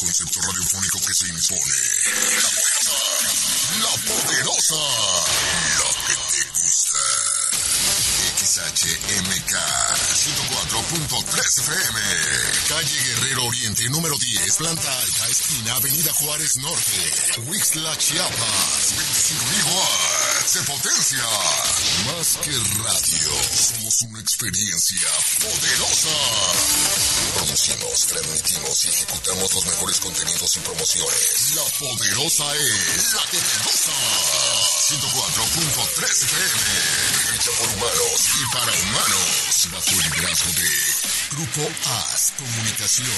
concepto radiofónico que se impone. La poderosa, la que te gusta. XHMK 104.3 FM. Calle Guerrero Oriente, número 10, planta alta, esquina Avenida Juárez Norte. Huixtla, Chiapas. 25,000 watts de potencia. Más que radio, somos una experiencia poderosa. Producimos, transmitimos y ejecutamos los mejores contenidos y promociones. La poderosa es la que te gusta. 104.3 FM. Hecha por humanos y para humanos. Bajo el liderazgo de Grupo AS Comunicación.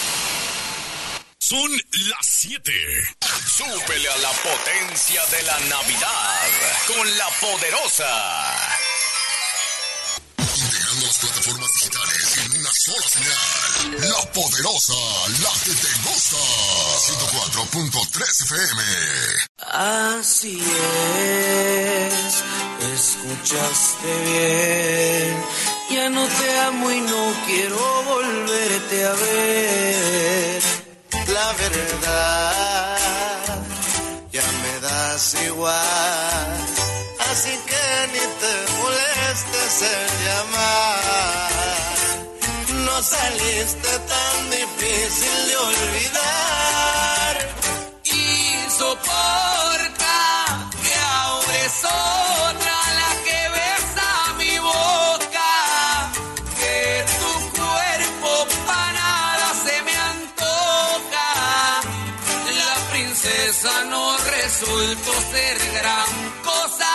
Son las 7. Súbele a la potencia de la Navidad con la poderosa. Integrando las plataformas digitales en una sola señal. La poderosa, la que te gusta. 104.3 FM. Así es, escuchaste bien. Ya no te amo y no quiero volverte a ver. La verdad, ya me das igual. Así que ni te molestes en llamar. No saliste tan difícil de olvidar. Y soporta que ahora es otra la que besa mi boca. Que tu cuerpo para nada se me antoja. La princesa no resultó ser gran cosa.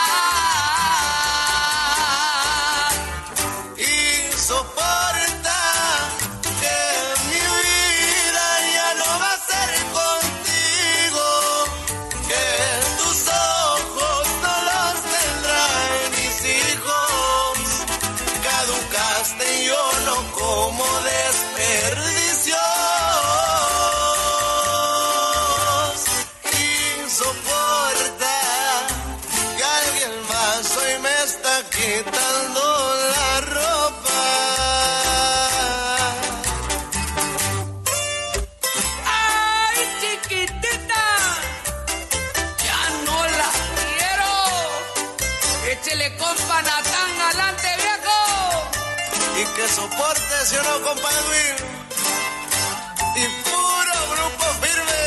Quitando la ropa. Ay, chiquitita, ya no la quiero. Échele compa Natán adelante, viejo. Y que soporte, si o no, compa Edwin. Y puro grupo firme.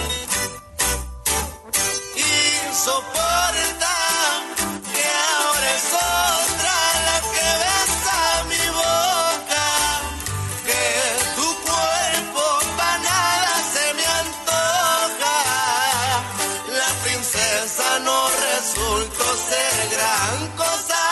Y soporta. Ser gran cosa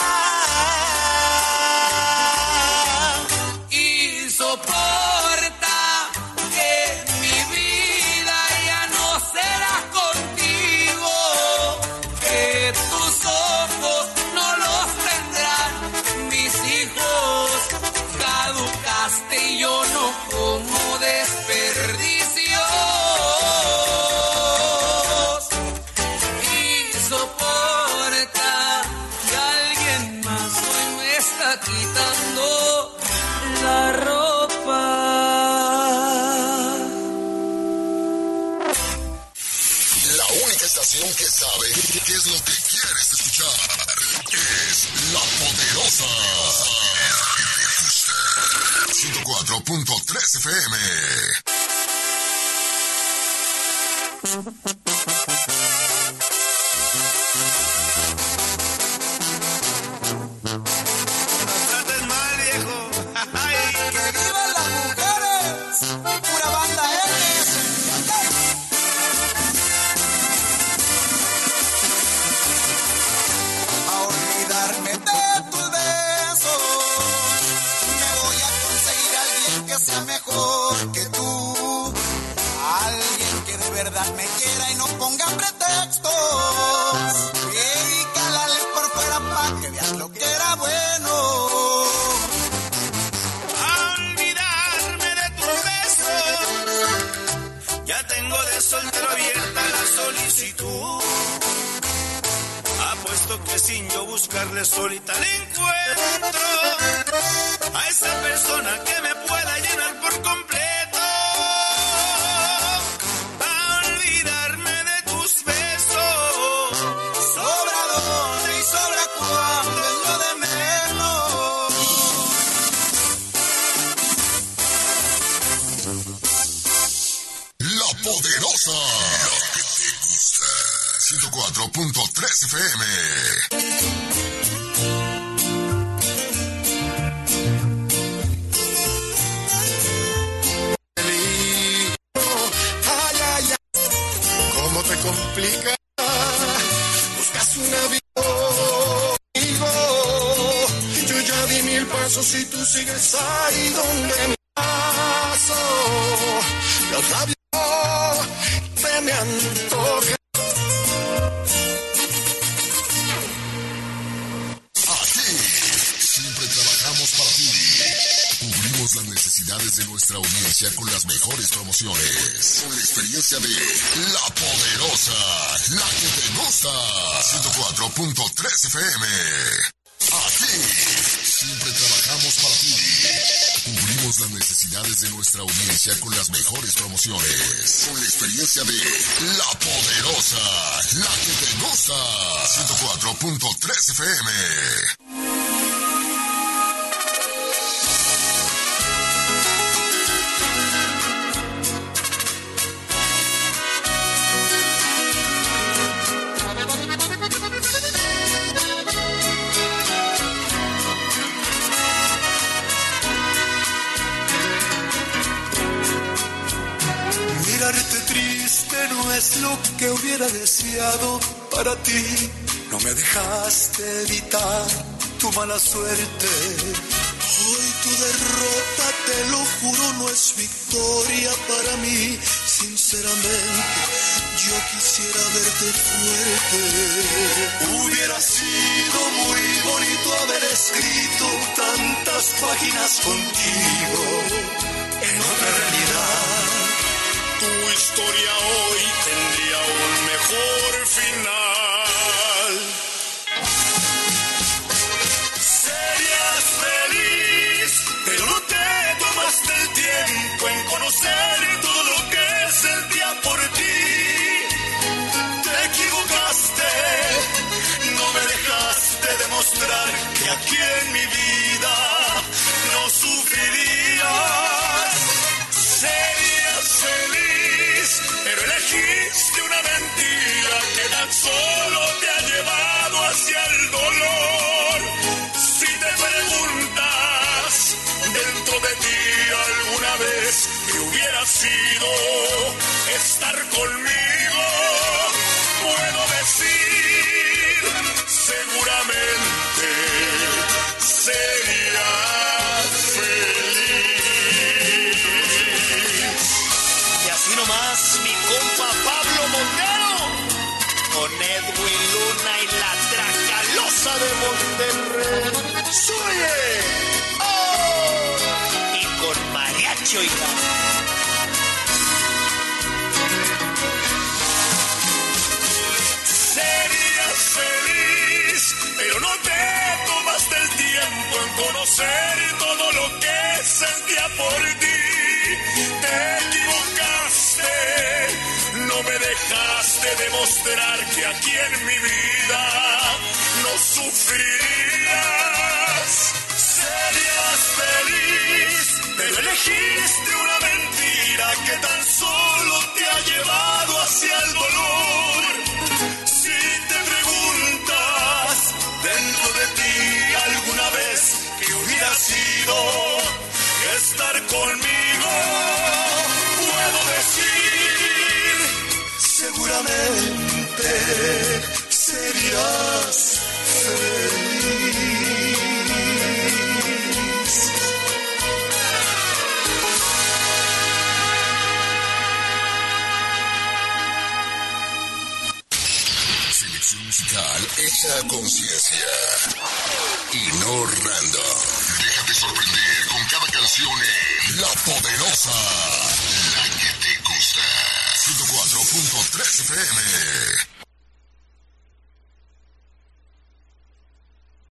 y soporta que mi vida ya no será contigo, que tus ojos no los tendrán mis hijos, caducaste y yo no como desperdicio. Quitando la ropa. La única estación que sabe qué es lo que quieres escuchar es La Poderosa. 104.3 FM. Me quiera y no ponga pretextos. Y cálale por fuera pa' que veas lo que era bueno. A olvidarme de tus besos. Ya tengo de soltero abierta la solicitud. Apuesto que sin yo buscarle solita le encuentro a esa persona que me pueda llenar por completo. La Poderosa. Lo que te gusta. 104.3 FM. ¿Cómo te complica? Buscas un amigo. Yo ya di 1000 pasos y tú sigues ahí donde me paso. Los labios se me antojan. Aquí siempre trabajamos para ti. Cubrimos las necesidades de nuestra audiencia con las mejores promociones. Con la experiencia de La Poderosa, la que te gusta. 104.3 FM. Aquí siempre trabajamos para ti. Cubrimos las necesidades de nuestra audiencia con las mejores promociones. Con la experiencia de La Poderosa, la que te gusta. 104.3 FM. Mirarte triste no es lo que hubiera deseado para ti. No me dejaste evitar tu mala suerte. Hoy tu derrota, te lo juro, no es victoria para mí. Sinceramente, yo quisiera verte fuerte. Hubiera sido muy bonito haber escrito tantas páginas contigo en otra realidad. Tu historia hoy tendría un mejor final. Serías feliz, pero no te tomaste el tiempo en conocer todo lo que sentía por ti. Te equivocaste, no me dejaste demostrar que aquí en mi vida no sufrirías. Serías feliz, pero elegiste una mentira que tan solo te ha llevado hacia el dolor. Si te preguntas dentro de ti alguna vez que hubiera sido estar conmigo, puedo decir seguramente serías feliz. Y así nomás mi compa Pablo Montero, con Edwin Luna y la Tracalosa de Monterrey. ¡Suye! ¡Oh! Y con mariachi, oiga. Serías feliz, pero no te tomaste el tiempo en conocer todo lo que sentía por ti. Te equivocaste, no me dejaste demostrar que aquí en mi vida no sufrirías. Serías feliz, pero elegiste una mentira que tan solo te ha llevado hacia el dolor. Si te preguntas dentro de ti alguna vez que hubiera sido estar conmigo, puedo decir seguramente serías feliz. Selección musical hecha a conciencia y no random. Déjate sorprender con cada canción en La Poderosa, la que te gusta. 104.3 FM.